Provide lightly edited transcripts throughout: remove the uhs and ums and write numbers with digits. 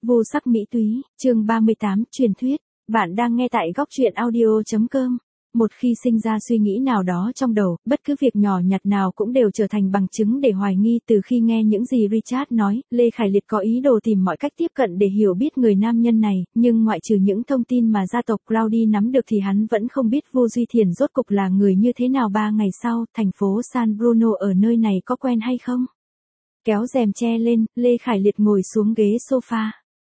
Vô sắc mỹ túy, chương 38, truyền thuyết. Bạn đang nghe tại góc truyện audio.com. Một khi sinh ra suy nghĩ nào đó trong đầu, bất cứ việc nhỏ nhặt nào cũng đều trở thành bằng chứng để hoài nghi. Từ khi nghe những gì Richard nói, Lê Khải Liệt có ý đồ tìm mọi cách tiếp cận để hiểu biết người nam nhân này, nhưng ngoại trừ những thông tin mà gia tộc Claudi nắm được thì hắn vẫn không biết Vô Duy Thiền rốt cục là người như thế nào. 3 ngày sau, thành phố San Bruno ở nơi này có quen hay không? Kéo rèm che lên, Lê Khải Liệt ngồi xuống ghế sofa.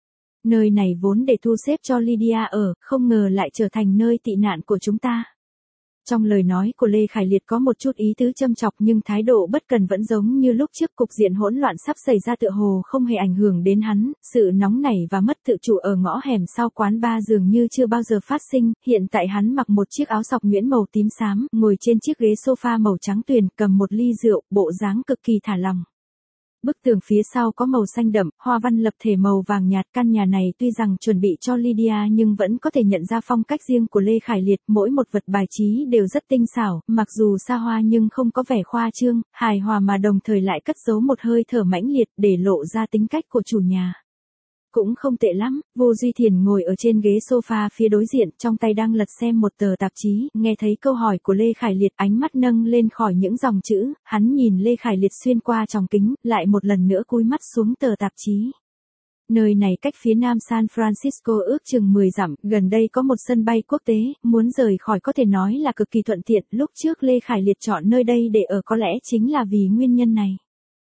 Nơi này vốn để thu xếp cho Lydia ở, không ngờ lại trở thành nơi tị nạn của chúng ta. Trong lời nói của Lê Khải Liệt có một chút ý tứ châm chọc nhưng thái độ bất cần vẫn giống như lúc trước. Cục diện hỗn loạn sắp xảy ra tựa hồ không hề ảnh hưởng đến hắn, sự nóng nảy và mất tự chủ ở ngõ hẻm sau quán bar dường như chưa bao giờ phát sinh. Hiện tại hắn mặc một chiếc áo sọc nhuyễn màu tím xám, ngồi trên chiếc ghế sofa màu trắng tuyền, cầm một ly rượu, bộ dáng cực kỳ thả lỏng. Bức tường phía sau có màu xanh đậm, hoa văn lập thể màu vàng nhạt. Căn nhà này tuy rằng chuẩn bị cho Lydia nhưng vẫn có thể nhận ra phong cách riêng của Lê Khải Liệt. Mỗi một vật bài trí đều rất tinh xảo, mặc dù xa hoa nhưng không có vẻ khoa trương, hài hòa mà đồng thời lại cất giấu một hơi thở mãnh liệt để lộ ra tính cách của chủ nhà. Cũng không tệ lắm. Vô Duy Thiền ngồi ở trên ghế sofa phía đối diện, trong tay đang lật xem một tờ tạp chí. Nghe thấy câu hỏi của Lê Khải Liệt, ánh mắt nâng lên khỏi những dòng chữ, hắn nhìn Lê Khải Liệt xuyên qua tròng kính, lại một lần nữa cúi mắt xuống tờ tạp chí. Nơi này cách phía nam San Francisco ước chừng 10 dặm, gần đây có một sân bay quốc tế, muốn rời khỏi có thể nói là cực kỳ thuận tiện. Lúc trước Lê Khải Liệt chọn nơi đây để ở có lẽ chính là vì nguyên nhân này.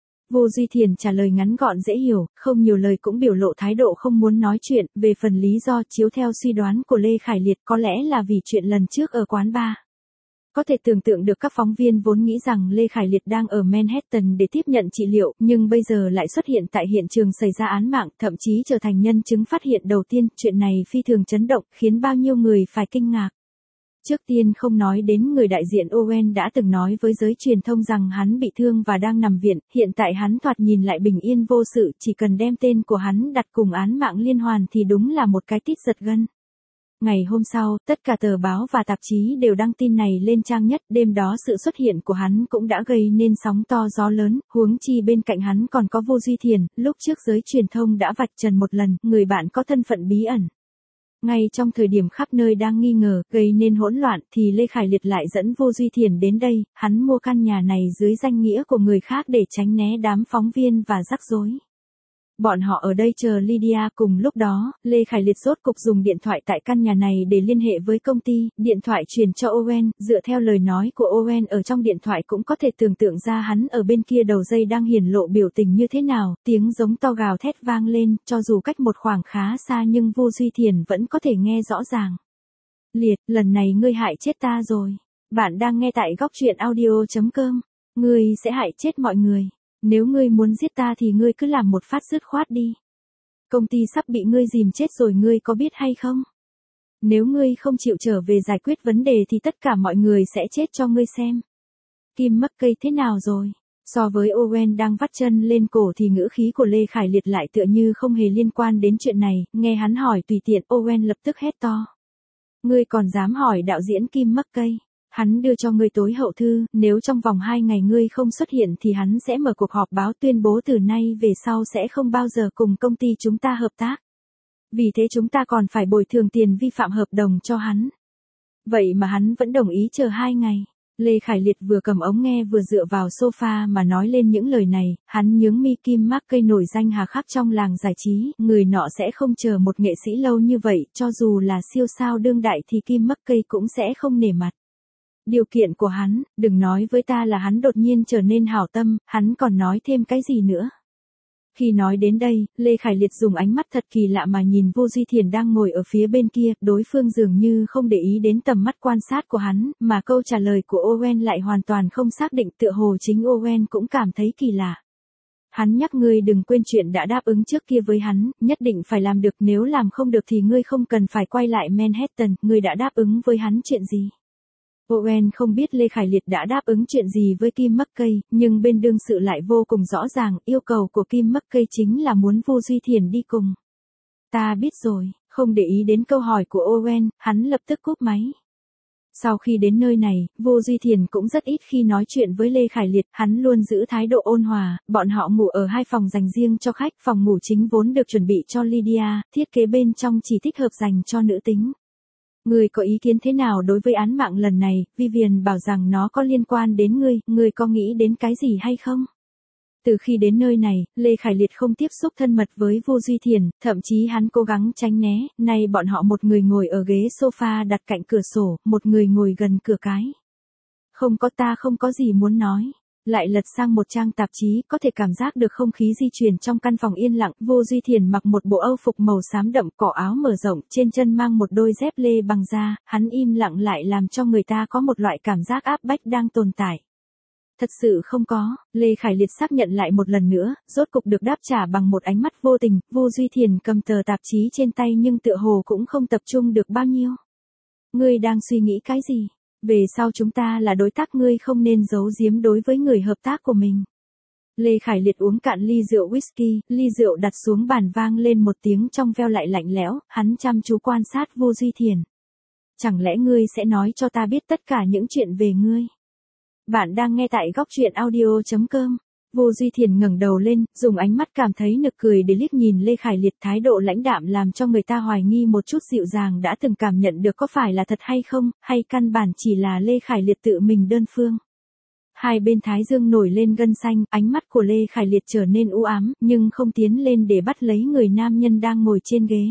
Vô Duy Thiền trả lời ngắn gọn dễ hiểu, không nhiều lời cũng biểu lộ thái độ không muốn nói chuyện. Về phần lý do, chiếu theo suy đoán của Lê Khải Liệt, có lẽ là vì chuyện lần trước ở quán bar. Có thể tưởng tượng được các phóng viên vốn nghĩ rằng Lê Khải Liệt đang ở Manhattan để tiếp nhận trị liệu, nhưng bây giờ lại xuất hiện tại hiện trường xảy ra án mạng, thậm chí trở thành nhân chứng phát hiện đầu tiên. Chuyện này phi thường chấn động, khiến bao nhiêu người phải kinh ngạc. Trước tiên không nói đến người đại diện Owen đã từng nói với giới truyền thông rằng hắn bị thương và đang nằm viện, hiện tại hắn thoạt nhìn lại bình yên vô sự, chỉ cần đem tên của hắn đặt cùng án mạng liên hoàn thì đúng là một cái tít giật gân. Ngày hôm sau, tất cả tờ báo và tạp chí đều đăng tin này lên trang nhất. Đêm đó sự xuất hiện của hắn cũng đã gây nên sóng to gió lớn, huống chi bên cạnh hắn còn có Vô Duy Thiền. Lúc trước giới truyền thông đã vạch trần một lần, người bạn có thân phận bí ẩn. Ngay trong thời điểm khắp nơi đang nghi ngờ, gây nên hỗn loạn, thì Lê Khải Liệt lại dẫn Vô Duy Thiền đến đây. Hắn mua căn nhà này dưới danh nghĩa của người khác để tránh né đám phóng viên và rắc rối. Bọn họ ở đây chờ Lydia. Cùng lúc đó, Lê Khải Liệt rốt cục dùng điện thoại tại căn nhà này để liên hệ với công ty. Điện thoại truyền cho Owen, dựa theo lời nói của Owen ở trong điện thoại cũng có thể tưởng tượng ra hắn ở bên kia đầu dây đang hiển lộ biểu tình như thế nào. Tiếng giống to gào thét vang lên, cho dù cách một khoảng khá xa nhưng Vô Duy Thiền vẫn có thể nghe rõ ràng. Liệt, lần này ngươi hại chết ta rồi. Bạn đang nghe tại góc truyện audio.com. Ngươi sẽ hại chết mọi người. Nếu ngươi muốn giết ta thì ngươi cứ làm một phát dứt khoát đi. Công ty sắp bị ngươi dìm chết rồi, ngươi có biết hay không? Nếu ngươi không chịu trở về giải quyết vấn đề thì tất cả mọi người sẽ chết cho ngươi xem. Kim McKay thế nào rồi? So với Owen đang vắt chân lên cổ thì ngữ khí của Lê Khải Liệt lại tựa như không hề liên quan đến chuyện này. Nghe hắn hỏi tùy tiện, Owen lập tức hét to. Ngươi còn dám hỏi đạo diễn Kim McKay? Hắn đưa cho ngươi tối hậu thư, nếu trong vòng 2 ngày ngươi không xuất hiện thì hắn sẽ mở cuộc họp báo tuyên bố từ nay về sau sẽ không bao giờ cùng công ty chúng ta hợp tác. Vì thế chúng ta còn phải bồi thường tiền vi phạm hợp đồng cho hắn. Vậy mà hắn vẫn đồng ý chờ 2 ngày. Lê Khải Liệt vừa cầm ống nghe vừa dựa vào sofa mà nói lên những lời này. Hắn nhướng mi. Kim McKay nổi danh hà khắc trong làng giải trí, người nọ sẽ không chờ một nghệ sĩ lâu như vậy, cho dù là siêu sao đương đại thì Kim McKay cũng sẽ không nể mặt. Điều kiện của hắn, đừng nói với ta là hắn đột nhiên trở nên hảo tâm, hắn còn nói thêm cái gì nữa. Khi nói đến đây, Lê Khải Liệt dùng ánh mắt thật kỳ lạ mà nhìn Vô Duy Thiền đang ngồi ở phía bên kia. Đối phương dường như không để ý đến tầm mắt quan sát của hắn, mà câu trả lời của Owen lại hoàn toàn không xác định. Tựa hồ chính Owen cũng cảm thấy kỳ lạ. Hắn nhắc ngươi đừng quên chuyện đã đáp ứng trước kia với hắn, nhất định phải làm được, nếu làm không được thì ngươi không cần phải quay lại Manhattan. Ngươi đã đáp ứng với hắn chuyện gì? Owen không biết Lê Khải Liệt đã đáp ứng chuyện gì với Kim McKay, nhưng bên đương sự lại vô cùng rõ ràng. Yêu cầu của Kim McKay chính là muốn Vô Duy Thiền đi cùng. Ta biết rồi. Không để ý đến câu hỏi của Owen, hắn lập tức cúp máy. Sau khi đến nơi này, Vô Duy Thiền cũng rất ít khi nói chuyện với Lê Khải Liệt, hắn luôn giữ thái độ ôn hòa, bọn họ ngủ ở 2 phòng dành riêng cho khách, phòng ngủ chính vốn được chuẩn bị cho Lydia, thiết kế bên trong chỉ thích hợp dành cho nữ tính. Ngươi có ý kiến thế nào đối với án mạng lần này, Vivian bảo rằng nó có liên quan đến ngươi có nghĩ đến cái gì hay không? Từ khi đến nơi này, Lê Khải Liệt không tiếp xúc thân mật với Vô Duy Thiền, thậm chí hắn cố gắng tránh né, nay bọn họ một người ngồi ở ghế sofa đặt cạnh cửa sổ, một người ngồi gần cửa cái. Ta không có gì muốn nói. Lại lật sang một trang tạp chí, có thể cảm giác được không khí di chuyển trong căn phòng yên lặng. Vô Duy Thiền mặc một bộ âu phục màu xám đậm, cổ áo mở rộng, trên chân mang một đôi dép lê bằng da, hắn im lặng lại làm cho người ta có một loại cảm giác áp bách đang tồn tại. Thật sự không có, Lê Khải Liệt xác nhận lại một lần nữa, rốt cục được đáp trả bằng một ánh mắt vô tình. Vô Duy Thiền cầm tờ tạp chí trên tay nhưng tựa hồ cũng không tập trung được bao nhiêu. Ngươi đang suy nghĩ cái gì? Về sau chúng ta là đối tác, ngươi không nên giấu giếm đối với người hợp tác của mình. Lê Khải Liệt uống cạn ly rượu whisky, ly rượu đặt xuống bàn vang lên một tiếng trong veo lại lạnh lẽo, hắn chăm chú quan sát Vô Duy Thiền. Chẳng lẽ ngươi sẽ nói cho ta biết tất cả những chuyện về ngươi? Bạn đang nghe tại góc truyện audio.com. Vô Duy Thiền ngẩng đầu lên, dùng ánh mắt cảm thấy nực cười để liếc nhìn Lê Khải Liệt, thái độ lãnh đạm làm cho người ta hoài nghi một chút dịu dàng đã từng cảm nhận được có phải là thật hay không, hay căn bản chỉ là Lê Khải Liệt tự mình đơn phương. Hai bên thái dương nổi lên gân xanh, ánh mắt của Lê Khải Liệt trở nên u ám, nhưng không tiến lên để bắt lấy người nam nhân đang ngồi trên ghế.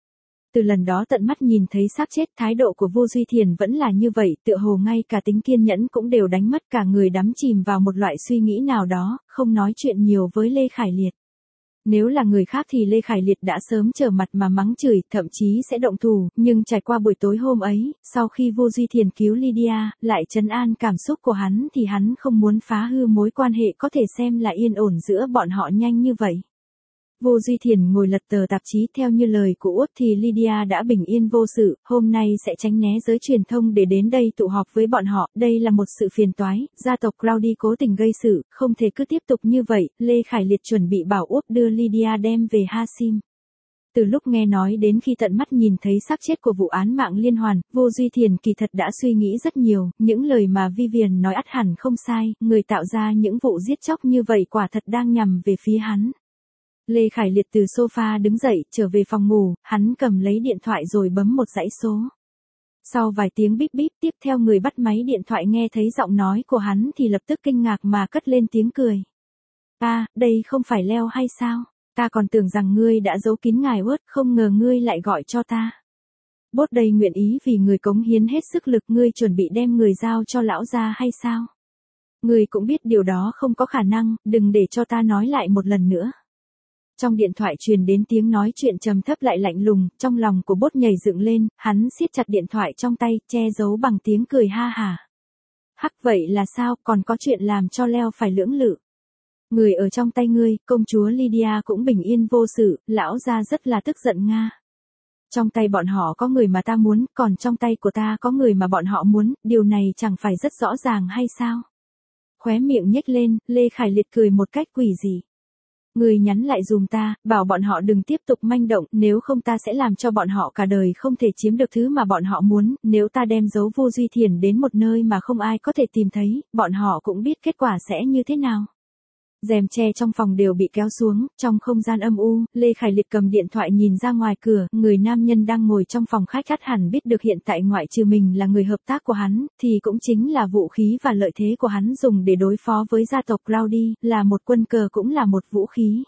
Từ lần đó tận mắt nhìn thấy xác chết, thái độ của Vô Duy Thiền vẫn là như vậy, tựa hồ ngay cả tính kiên nhẫn cũng đều đánh mất, cả người đắm chìm vào một loại suy nghĩ nào đó, không nói chuyện nhiều với Lê Khải Liệt. Nếu là người khác thì Lê Khải Liệt đã sớm trở mặt mà mắng chửi, thậm chí sẽ động thủ, nhưng trải qua buổi tối hôm ấy, sau khi Vô Duy Thiền cứu Lydia, lại trấn an cảm xúc của hắn thì hắn không muốn phá hư mối quan hệ có thể xem là yên ổn giữa bọn họ nhanh như vậy. Vô Duy Thiền ngồi lật tờ tạp chí, theo như lời của Út thì Lydia đã bình yên vô sự, hôm nay sẽ tránh né giới truyền thông để đến đây tụ họp với bọn họ, đây là một sự phiền toái, gia tộc Claudy cố tình gây sự, không thể cứ tiếp tục như vậy, Lê Khải Liệt chuẩn bị bảo Út đưa Lydia đem về Hasim. Từ lúc nghe nói đến khi tận mắt nhìn thấy xác chết của vụ án mạng liên hoàn, Vô Duy Thiền kỳ thật đã suy nghĩ rất nhiều, những lời mà Vivian nói ắt hẳn không sai, người tạo ra những vụ giết chóc như vậy quả thật đang nhằm về phía hắn. Lê Khải Liệt từ sofa đứng dậy, trở về phòng ngủ, hắn cầm lấy điện thoại rồi bấm một dãy số. Sau vài tiếng bíp bíp, tiếp theo người bắt máy điện thoại nghe thấy giọng nói của hắn thì lập tức kinh ngạc mà cất lên tiếng cười. Đây không phải Leo hay sao? Ta còn tưởng rằng ngươi đã giấu kín ngài Uất, không ngờ ngươi lại gọi cho ta. Bốt đây nguyện ý vì người cống hiến hết sức lực, ngươi chuẩn bị đem người giao cho lão gia hay sao? Ngươi cũng biết điều đó không có khả năng, đừng để cho ta nói lại một lần nữa. Trong điện thoại truyền đến tiếng nói chuyện trầm thấp lại lạnh lùng, trong lòng của Bốt nhảy dựng lên, hắn siết chặt điện thoại trong tay, che giấu bằng tiếng cười ha hả. Hắc, vậy là sao, còn có chuyện làm cho Leo phải lưỡng lự. Người ở trong tay ngươi, công chúa Lydia cũng bình yên vô sự, lão gia rất là tức giận Nga. Trong tay bọn họ có người mà ta muốn, còn trong tay của ta có người mà bọn họ muốn, điều này chẳng phải rất rõ ràng hay sao? Khóe miệng nhếch lên, Lê Khải Liệt cười một cách quỷ dị. Người nhắn lại dùm ta, bảo bọn họ đừng tiếp tục manh động, nếu không ta sẽ làm cho bọn họ cả đời không thể chiếm được thứ mà bọn họ muốn, nếu ta đem giấu Vô Duy Thiền đến một nơi mà không ai có thể tìm thấy, bọn họ cũng biết kết quả sẽ như thế nào. Rèm che trong phòng đều bị kéo xuống, trong không gian âm u, Lê Khải Liệt cầm điện thoại nhìn ra ngoài cửa, người nam nhân đang ngồi trong phòng khách ắt hẳn biết được hiện tại ngoại trừ mình là người hợp tác của hắn, thì cũng chính là vũ khí và lợi thế của hắn dùng để đối phó với gia tộc Claudy, là một quân cờ cũng là một vũ khí.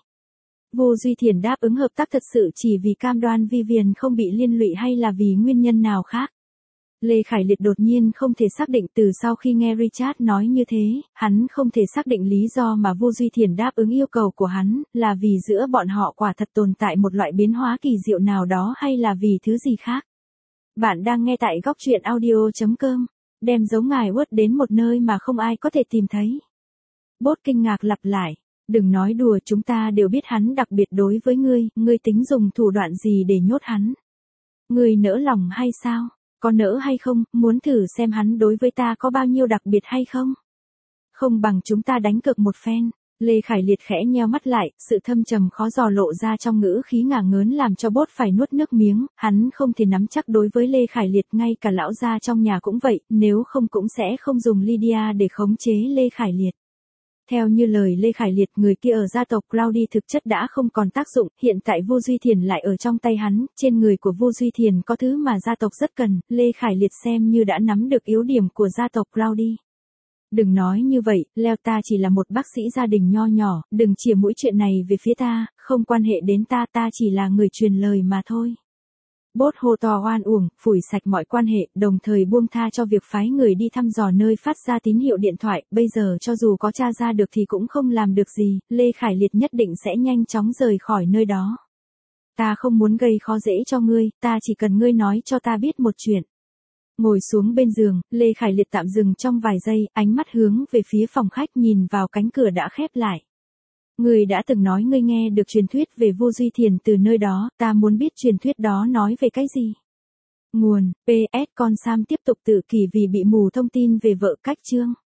Vô Duy Thiền đáp ứng hợp tác thật sự chỉ vì cam đoan Vivian không bị liên lụy hay là vì nguyên nhân nào khác. Lê Khải Liệt đột nhiên không thể xác định, từ sau khi nghe Richard nói như thế, hắn không thể xác định lý do mà Vô Duy Thiền đáp ứng yêu cầu của hắn, là vì giữa bọn họ quả thật tồn tại một loại biến hóa kỳ diệu nào đó hay là vì thứ gì khác. Bạn đang nghe tại góc truyện audio.com, đem giấu ngài Uất đến một nơi mà không ai có thể tìm thấy. Bốt kinh ngạc lặp lại, đừng nói đùa, chúng ta đều biết hắn đặc biệt đối với ngươi tính dùng thủ đoạn gì để nhốt hắn. Ngươi nỡ lòng hay sao? Có nỡ hay không, muốn thử xem hắn đối với ta có bao nhiêu đặc biệt hay không? Không bằng chúng ta đánh cược một phen. Lê Khải Liệt khẽ nheo mắt lại, sự thâm trầm khó dò lộ ra trong ngữ khí ngả ngớn làm cho Bốt phải nuốt nước miếng, hắn không thể nắm chắc đối với Lê Khải Liệt, ngay cả lão gia trong nhà cũng vậy, nếu không cũng sẽ không dùng Lydia để khống chế Lê Khải Liệt. Theo như lời Lê Khải Liệt, người kia ở gia tộc Claudy thực chất đã không còn tác dụng, hiện tại Vô Duy Thiền lại ở trong tay hắn, trên người của Vô Duy Thiền có thứ mà gia tộc rất cần, Lê Khải Liệt xem như đã nắm được yếu điểm của gia tộc Claudy. Đừng nói như vậy, Leo ta chỉ là một bác sĩ gia đình nho nhỏ, đừng chìa mũi chuyện này về phía ta, không quan hệ đến ta, ta chỉ là người truyền lời mà thôi. Bốt hô to oan uổng, phủi sạch mọi quan hệ, đồng thời buông tha cho việc phái người đi thăm dò nơi phát ra tín hiệu điện thoại, bây giờ cho dù có tra ra được thì cũng không làm được gì, Lê Khải Liệt nhất định sẽ nhanh chóng rời khỏi nơi đó. Ta không muốn gây khó dễ cho ngươi, ta chỉ cần ngươi nói cho ta biết một chuyện. Ngồi xuống bên giường, Lê Khải Liệt tạm dừng trong vài giây, ánh mắt hướng về phía phòng khách nhìn vào cánh cửa đã khép lại. Ngươi đã từng nói ngươi nghe được truyền thuyết về Vô Duy Thiền từ nơi đó, ta muốn biết truyền thuyết đó nói về cái gì. Nguồn, PS con Sam tiếp tục tự kỷ vì bị mù thông tin về vợ cách chương.